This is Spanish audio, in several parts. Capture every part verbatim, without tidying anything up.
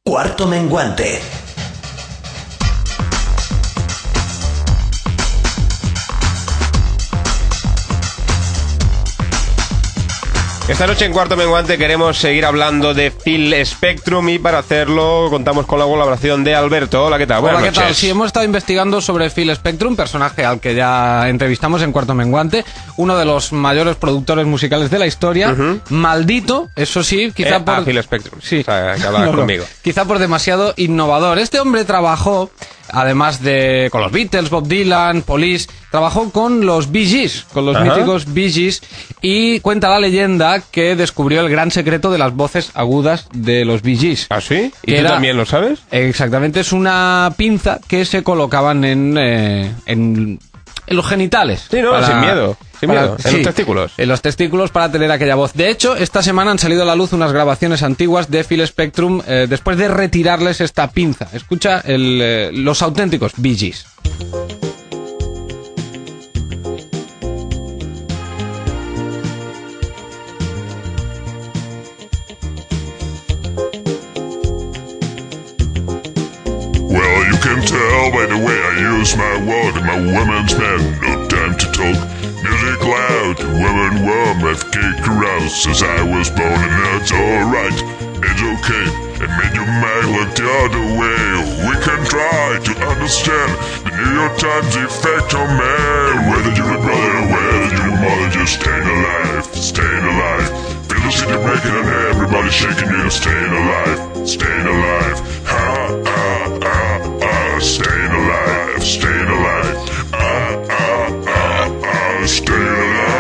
Cuarto Menguante. Esta noche en Cuarto Menguante queremos seguir hablando de Phil Spectrum y para hacerlo contamos con la colaboración de Alberto. Hola, ¿qué tal? Buenas Hola, noches. ¿qué tal? Sí, hemos estado investigando sobre Phil Spectrum, personaje al que ya entrevistamos en Cuarto Menguante, uno de los mayores productores musicales de la historia, uh-huh. maldito, eso sí, quizá eh, por... Ah, Phil Spectrum, sí. O sea, que hablaba no, no. conmigo. Quizá por demasiado innovador. Este hombre trabajó, además de con los Beatles, Bob Dylan, Police, trabajó con los Bee Gees, con los Ajá. míticos Bee Gees, y cuenta la leyenda que descubrió el gran secreto de las voces agudas de los Bee Gees. ¿Ah, sí? ¿Y Que tú era- también lo sabes? Exactamente, es una pinza que se colocaban en, eh, en, en los genitales. Sí, no, para- sin miedo. Sin para- miedo. En sí, los testículos. En los testículos para tener aquella voz. De hecho, esta semana han salido a la luz unas grabaciones antiguas de Phil Spectrum eh, después de retirarles esta pinza. Escucha el, eh, los auténticos Bee Gees. Well, you can tell by the way I use my word, my woman's man, no time to talk. Music loud, women warm, have cake aroused since I was born, and that's alright, it's okay. And make your mind look the other way. We can try to understand the New York Times effect on man. Whether you're a brother or whether you're a mother, just staying alive, staying alive. Feel the city breaking and everybody shaking, you're staying alive, staying alive. Ha, ah, ah, ah, staying alive, staying alive. Ah, ah, ah, ah, staying alive.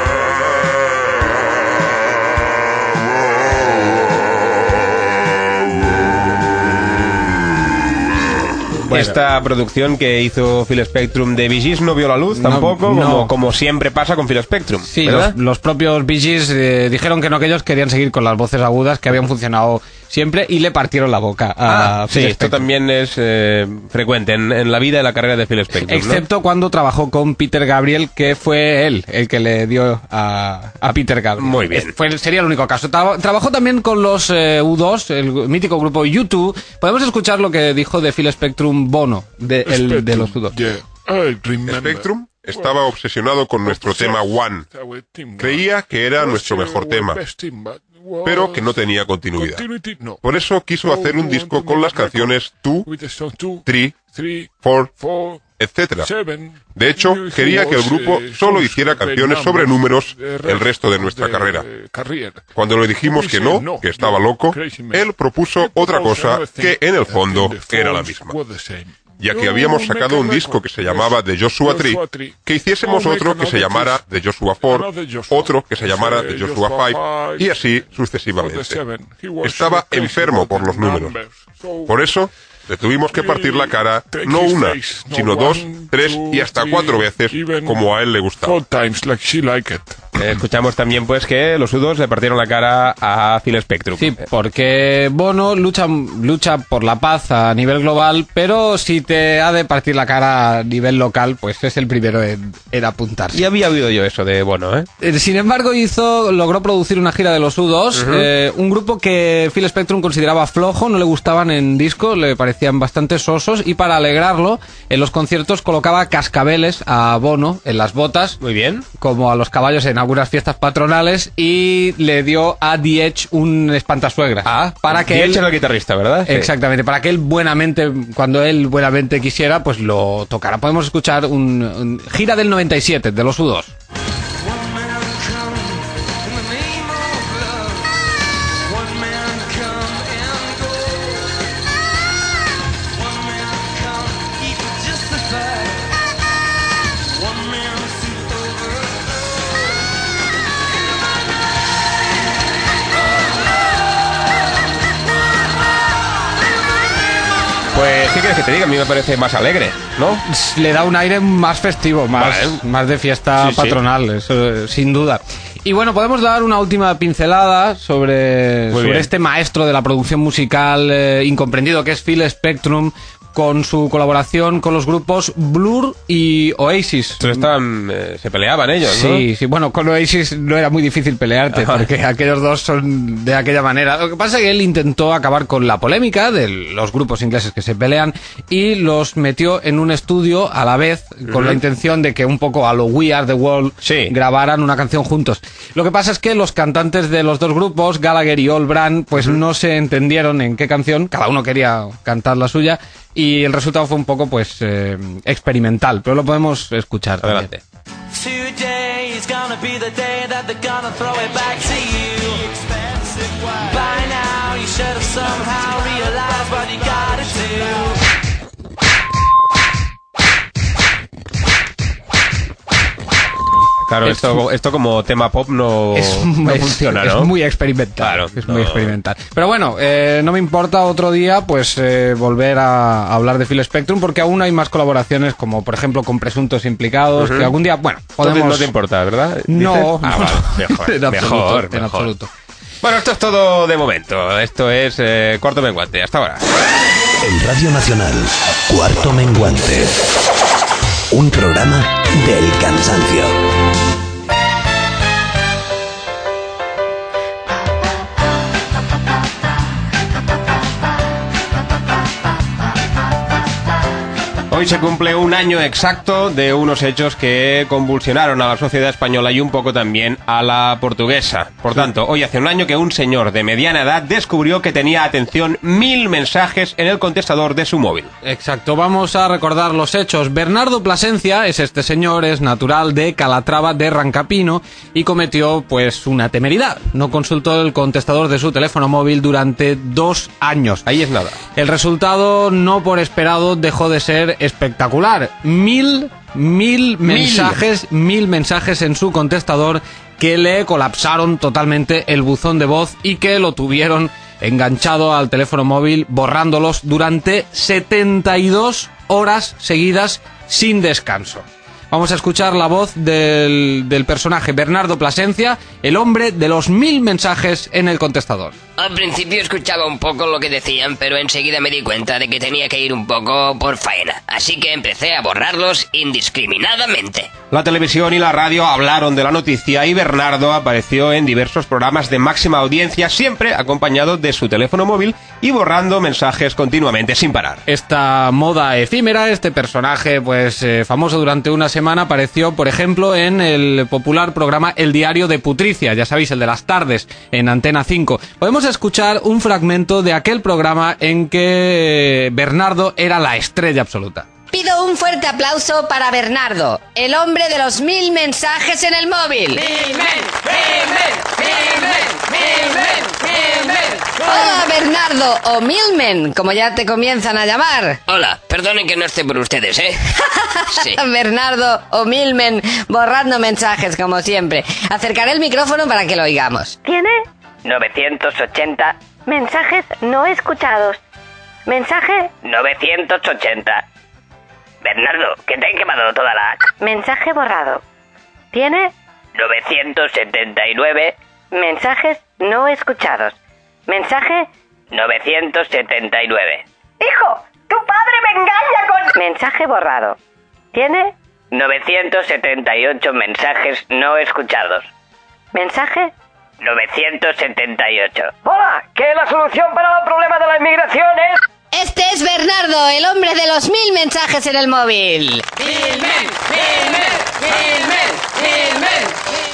Esta producción que hizo Phil Spectrum de Bee Gees no vio la luz No, tampoco, no. Como, como siempre pasa con Phil Spectrum. Sí, ¿verdad? los, los propios Bee Gees eh, dijeron que no, que ellos querían seguir con las voces agudas que habían funcionado siempre y le partieron la boca a Ah, Phil sí, esto Spectrum. también es eh, frecuente en, en la vida y la carrera de Phil Spectrum, ¿no? Excepto cuando trabajó con Peter Gabriel, que fue él el que le dio a, a Peter Gabriel. Muy bien. Es- Fue, sería el único caso. Tra- trabajó también con los eh, U dos, el mítico grupo U dos. Podemos escuchar lo que dijo de Phil Spectrum Bono, de, el, de los U dos. Yeah, I remember. Spectrum estaba obsesionado con nuestro tema One. Creía que era nuestro mejor tema, pero que no tenía continuidad. Por eso quiso hacer un disco con las canciones Two, Three, Four, etcétera. De hecho, quería que el grupo solo hiciera canciones sobre números el resto de nuestra carrera. Cuando le dijimos que no, que estaba loco, él propuso otra cosa que en el fondo era la misma. Ya que habíamos sacado un disco que se llamaba The Joshua Tree, que hiciésemos otro que se llamara The Joshua Four, otro que se llamara The Joshua Five, y así sucesivamente. Estaba enfermo por los números. Por eso, le tuvimos que partir la cara, no una, sino dos, tres y hasta cuatro veces, como a él le gustaba. Eh, escuchamos también pues que los U dos le partieron la cara a Phil Spectrum. Sí, porque Bono lucha, lucha por la paz a nivel global, pero si te ha de partir la cara a nivel local, pues es el primero en, en apuntarse. Ya había oído yo eso de Bono, ¿eh? Eh, Sin embargo, hizo, logró producir una gira de los U dos, uh-huh. eh, un grupo que Phil Spectrum consideraba flojo, no le gustaban en disco, le parecían bastante sosos, y para alegrarlo, en los conciertos colocaba cascabeles a Bono en las botas, Muy bien. como a los caballos en algunas fiestas patronales, y le dio a The Edge un espantasuegra. Ah, para que The él... Edge era el guitarrista, ¿verdad? Sí. Exactamente, para que él buenamente, cuando él buenamente quisiera, pues lo tocara. Podemos escuchar un, un gira del noventa y siete de los U dos. Pues, ¿qué quieres que te diga? A mí me parece más alegre, ¿no? Le da un aire más festivo, más, Vale. más de fiesta Sí, sí. patronal, eso, sin duda. Y bueno, podemos dar una última pincelada sobre, sobre bien. este maestro de la producción musical eh, incomprendido que es Phil Spectrum, con su colaboración con los grupos Blur y Oasis. Entonces estaban, eh, se peleaban ellos, ¿no? Sí, sí, bueno, con Oasis no era muy difícil pelearte, porque aquellos dos son de aquella manera. Lo que pasa es que él intentó acabar con la polémica de los grupos ingleses que se pelean y los metió en un estudio a la vez, con uh-huh. la intención de que un poco a lo We Are The World sí. grabaran una canción juntos. Lo que pasa es que los cantantes de los dos grupos, Gallagher y Olbrand, pues uh-huh. no se entendieron en qué canción, cada uno quería cantar la suya, y el resultado fue un poco, pues, eh, experimental, pero lo podemos escuchar. Adelante. Claro, es, esto, esto como tema pop no, es, no es, funciona, es ¿no? Es muy experimental. Claro, es no. muy experimental. Pero bueno, eh, no me importa otro día pues eh, volver a, a hablar de Phil Spectrum, porque aún hay más colaboraciones, como por ejemplo con Presuntos Implicados, uh-huh. que algún día, bueno, podemos... No te importa, ¿verdad? No, ah, no. Vale. Mejor, en mejor, absoluto, mejor. En absoluto. Bueno, esto es todo de momento. Esto es eh, Cuarto Menguante. Hasta ahora. En Radio Nacional, Cuarto Menguante. Un programa del cansancio. Hoy se cumple un año exacto de unos hechos que convulsionaron a la sociedad española y un poco también a la portuguesa. Por tanto, hoy hace un año que un señor de mediana edad descubrió que tenía, atención, mil mensajes en el contestador de su móvil. Exacto, vamos a recordar los hechos. Bernardo Plasencia es este señor, es natural de Calatrava de Rancapino y cometió, pues, una temeridad. No consultó el contestador de su teléfono móvil durante dos años. Ahí es nada. El resultado, no por esperado, dejó de ser espectacular. Mil, mil mensajes, mil. mil mensajes en su contestador que le colapsaron totalmente el buzón de voz y que lo tuvieron enganchado al teléfono móvil, borrándolos durante setenta y dos horas seguidas sin descanso. Vamos a escuchar la voz del, del personaje Bernardo Plasencia, el hombre de los mil mensajes en el contestador. Al principio escuchaba un poco lo que decían, pero enseguida me di cuenta de que tenía que ir un poco por faena, así que empecé a borrarlos indiscriminadamente. La televisión y la radio hablaron de la noticia y Bernardo apareció en diversos programas de máxima audiencia, siempre acompañado de su teléfono móvil y borrando mensajes continuamente sin parar. Esta moda efímera, este personaje pues eh, famoso durante una semana, apareció, por ejemplo, en el popular programa El Diario de Putricia, ya sabéis, el de las tardes, en Antena cinco. Podemos escuchar un fragmento de aquel programa en que Bernardo era la estrella absoluta. Pido un fuerte aplauso para Bernardo, el hombre de los mil mensajes en el móvil. ¡Mil men! ¡Mil men! ¡Mil men! ¡Mil men! ¡Mil men! Hola, Bernardo, o Milmen, como ya te comienzan a llamar. Hola, perdonen que no esté por ustedes, ¿eh? Sí. Bernardo o Milmen, borrando mensajes como siempre. Acercaré el micrófono para que lo oigamos. ¿Tiene? novecientos ochenta. Mensajes no escuchados. Mensaje... novecientos ochenta. Bernardo, que te he quemado toda la... Mensaje borrado. ¿Tiene? novecientos setenta y nueve. Mensajes no escuchados. Mensaje... novecientos setenta y nueve. ¡Hijo! ¡Tu padre me engaña con...! Mensaje borrado. ¿Tiene? novecientos setenta y ocho mensajes no escuchados. Mensaje... novecientos setenta y ocho. Hola, ¿qué la solución para el problema de la inmigración es...? Este es Bernardo, el hombre de los mil mensajes en el móvil. ¡Mil men! ¡Mil men! ¡Mil men! ¡Mil men!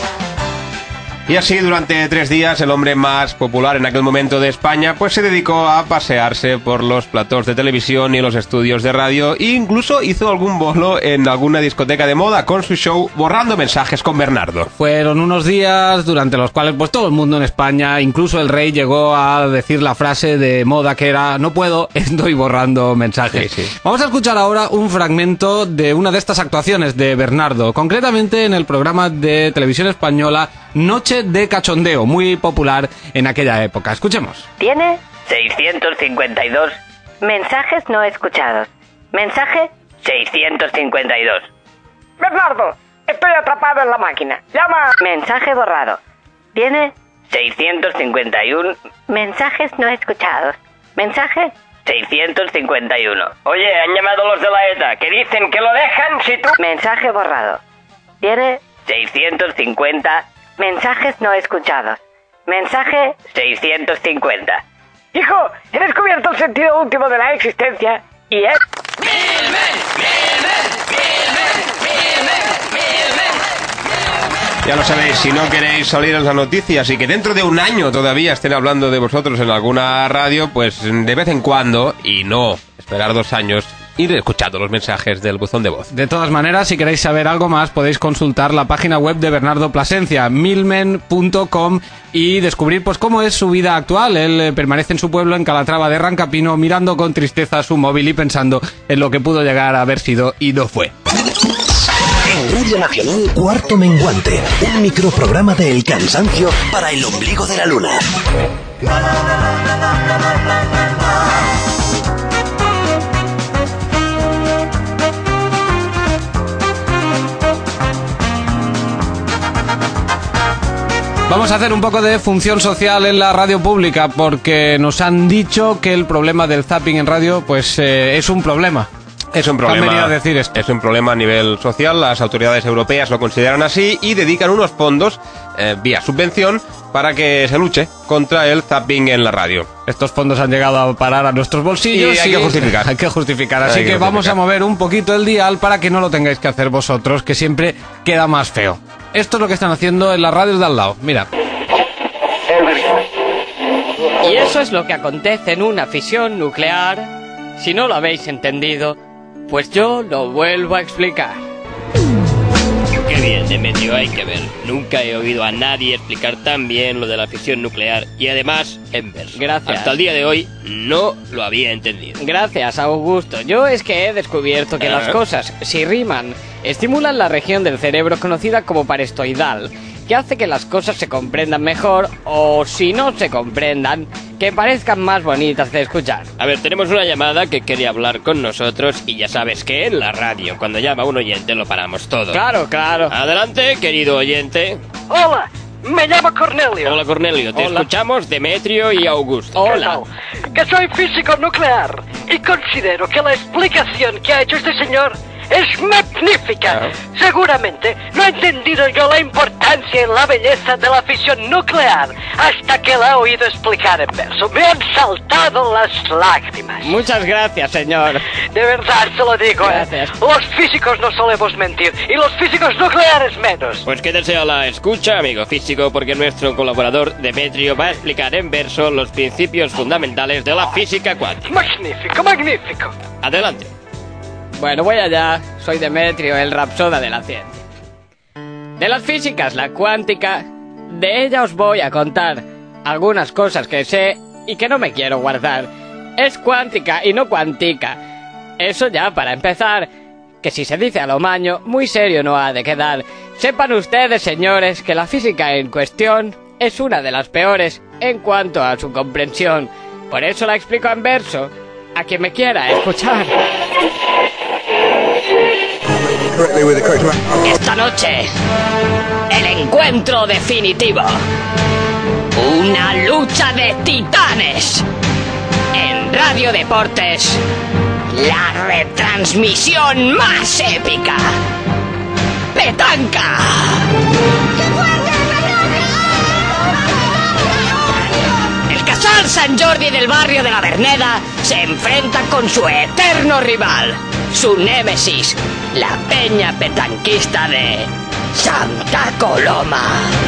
Y así, durante tres días, el hombre más popular en aquel momento de España, pues se dedicó a pasearse por los platós de televisión y los estudios de radio, e incluso hizo algún bolo en alguna discoteca de moda con su show Borrando Mensajes con Bernardo. Fueron unos días durante los cuales pues todo el mundo en España, incluso el rey, llegó a decir la frase de moda que era: no puedo, estoy borrando mensajes. Sí, sí. Vamos a escuchar ahora un fragmento de una de estas actuaciones de Bernardo, concretamente en el programa de televisión española Noche de Cachondeo, muy popular en aquella época. Escuchemos. ¿Tiene? seiscientos cincuenta y dos. Mensajes no escuchados. Mensaje... seiscientos cincuenta y dos. Bernardo, estoy atrapado en la máquina. Llama... Mensaje borrado. ¿Tiene? seiscientos cincuenta y uno. Mensajes no escuchados. Mensaje... seiscientos cincuenta y uno. Oye, han llamado los de la ETA, que dicen que lo dejan si tú... Mensaje borrado. ¿Tiene? seiscientos cincuenta. Mensajes no escuchados. Mensaje... seiscientos cincuenta. Hijo, he descubierto el sentido último de la existencia y es... Ya lo sabéis, si no queréis salir en las noticias y que dentro de un año todavía estén hablando de vosotros en alguna radio, pues de vez en cuando, y no esperar dos años, ir escuchando los mensajes del buzón de voz. De todas maneras, si queréis saber algo más, podéis consultar la página web de Bernardo Plasencia, milmen punto com, y descubrir pues cómo es su vida actual. Él eh, permanece en su pueblo, en Calatrava de Rancapino, mirando con tristeza su móvil y pensando en lo que pudo llegar a haber sido y no fue. En Radio Nacional, Cuarto Menguante, un microprograma de El Cansancio para el ombligo de la luna. Vamos a hacer un poco de función social en la radio pública, porque nos han dicho que el problema del zapping en radio pues eh, es un problema. Es un problema. Han venido a decir esto. Es un problema a nivel social. Las autoridades europeas lo consideran así y dedican unos fondos eh, vía subvención para que se luche contra el zapping en la radio. Estos fondos han llegado a parar a nuestros bolsillos y hay y que justificar. Hay que justificar. Así Hay que que vamos justificar. a mover un poquito el dial para que no lo tengáis que hacer vosotros, que siempre queda más feo. Esto es lo que están haciendo en las radios de al lado. Mira. Y eso es lo que acontece en una fisión nuclear. Si no lo habéis entendido, pues yo lo vuelvo a explicar. Qué bien, Demetrio, hay que ver. Nunca he oído a nadie explicar tan bien lo de la fisión nuclear y además en verso. Gracias. Hasta el día de hoy no lo había entendido. Gracias, Augusto. Yo es que he descubierto que Ah. las cosas, si riman, estimulan la región del cerebro conocida como pareistoidal, que hace que las cosas se comprendan mejor o, si no se comprendan, que parezcan más bonitas de escuchar. A ver, tenemos una llamada que quería hablar con nosotros y ya sabes que en la radio, cuando llama un oyente, lo paramos todo. Claro, claro. Adelante, querido oyente. Hola, me llamo Cornelio. Hola, Cornelio. Te Hola. escuchamos, Demetrio y Augusto. Hola. Que soy físico nuclear y considero que la explicación que ha hecho este señor es magnífica. Ah. Seguramente no he entendido yo la importancia y la belleza de la fisión nuclear hasta que la he oído explicar en verso. Me han saltado las lágrimas. Muchas gracias, señor. De verdad se lo digo, ¿eh? Gracias. Los físicos no solemos mentir y los físicos nucleares menos. Pues quédese a la escucha, amigo físico, porque nuestro colaborador Demetrio va a explicar en verso los principios fundamentales de la física cuántica. Magnífico, magnífico. Adelante. Bueno, voy allá. Soy Demetrio, el rapsoda de la ciencia. De las físicas, la cuántica, de ella os voy a contar algunas cosas que sé y que no me quiero guardar. Es cuántica y no cuantica. Eso ya para empezar, que si se dice a lo maño, muy serio no ha de quedar. Sepan ustedes, señores, que la física en cuestión es una de las peores en cuanto a su comprensión. Por eso la explico en verso, a quien me quiera escuchar. Esta noche, el encuentro definitivo. Una lucha de titanes. En Radio Deportes, la retransmisión más épica. ¡Petanca! El Casal Sant Jordi del barrio de la Verneda se enfrenta con su eterno rival, su némesis, la peña petanquista de Santa Coloma.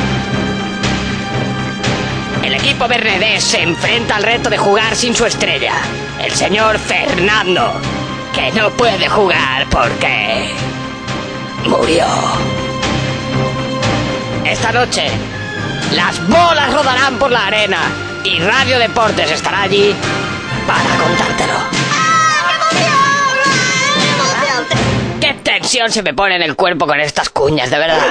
El equipo bernedés se enfrenta al reto de jugar sin su estrella, el señor Fernando, que no puede jugar porque murió. Esta noche, las bolas rodarán por la arena y Radio Deportes estará allí para contártelo. ¡Qué tensión se me pone en el cuerpo con estas cuñas, de verdad!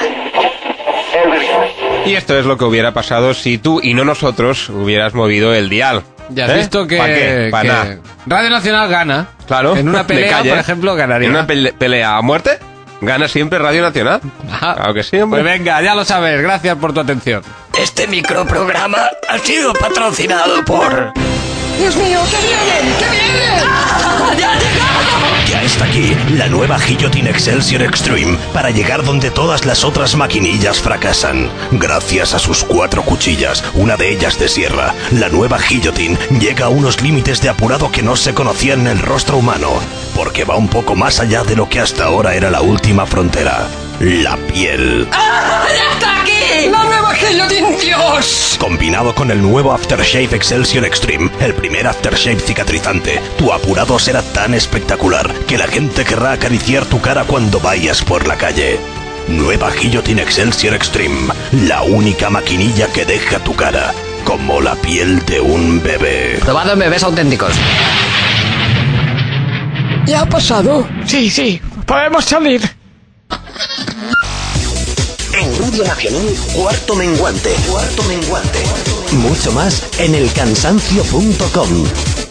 Y esto es lo que hubiera pasado si tú y no nosotros hubieras movido el dial. Ya has ¿Eh? visto que, ¿Pa qué? Pa que nada. Radio Nacional gana. Claro. En una de pelea, calle. por ejemplo, ganaría. En una pele- pelea a muerte, gana siempre Radio Nacional. Ajá. Claro que sí, hombre. Pues venga, ya lo sabes. Gracias por tu atención. Este microprograma ha sido patrocinado por Dios mío! ¡Que vienen! ¡Que vienen! ¡Ah! ¡Ya ha llegado! Ya está aquí, la nueva Guillotine Excelsior Extreme, para llegar donde todas las otras maquinillas fracasan. Gracias a sus cuatro cuchillas, una de ellas de sierra, la nueva Guillotine llega a unos límites de apurado que no se conocían en el rostro humano, porque va un poco más allá de lo que hasta ahora era la última frontera: la piel. ¡Ah! ¡Ya está aquí! ¡La nueva Guillotine, Dios! Combinado con el nuevo Aftershave Excelsior Extreme, el primer aftershave cicatrizante, tu apurado será tan espectacular que la gente querrá acariciar tu cara cuando vayas por la calle. Nueva Guillotine Excelsior Extreme, la única maquinilla que deja tu cara como la piel de un bebé. Probado en bebés auténticos. ¿Ya ha pasado? Sí, sí, podemos salir. En Radio Nacional, Cuarto Menguante. Cuarto Menguante. Mucho más en el cansancio punto com.